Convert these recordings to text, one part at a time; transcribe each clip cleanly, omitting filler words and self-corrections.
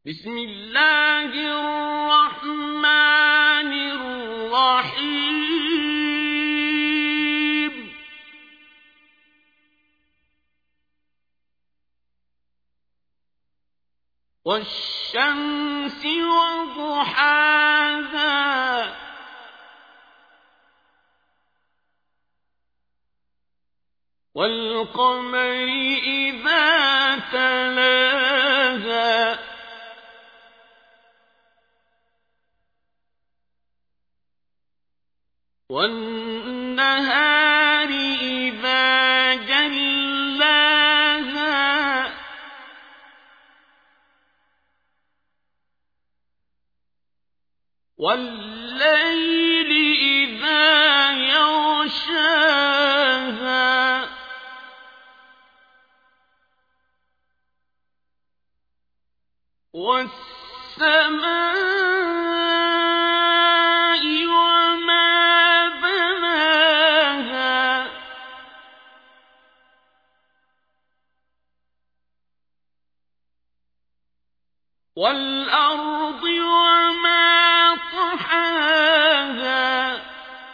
بسم الله الرحمن الرحيم والشمس وضحاها والقمر إذا تلاها والنهار إذا جلاها والليل إذا يغشاها والسماء وما بناها والأرض وما طحاها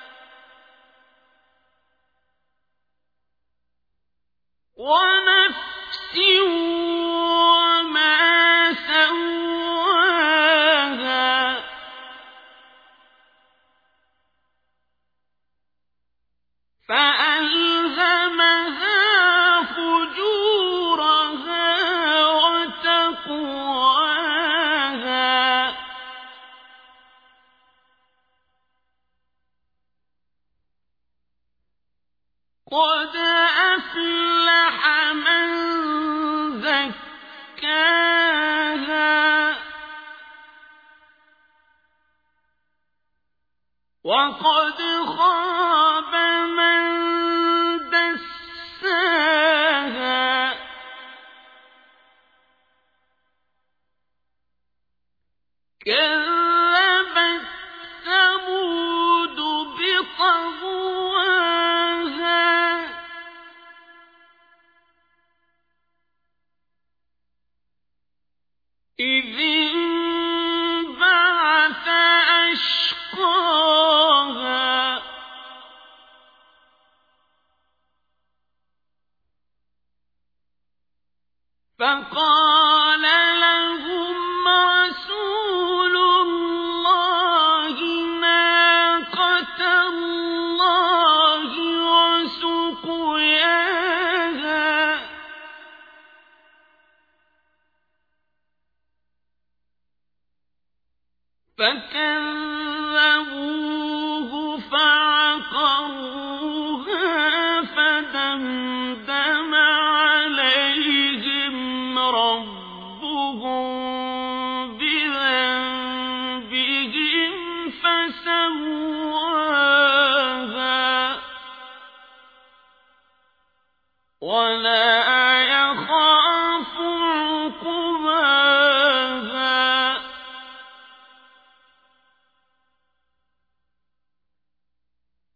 ونفس وما سواها فألهمها فجورها وتقواها قد أفلح من زكاها وقد خاب من دساها كذبت ثمود بطغواها إذ انبعث أشقاها فقال لهم رسول الله ناقة الله وسقياها فكذبوا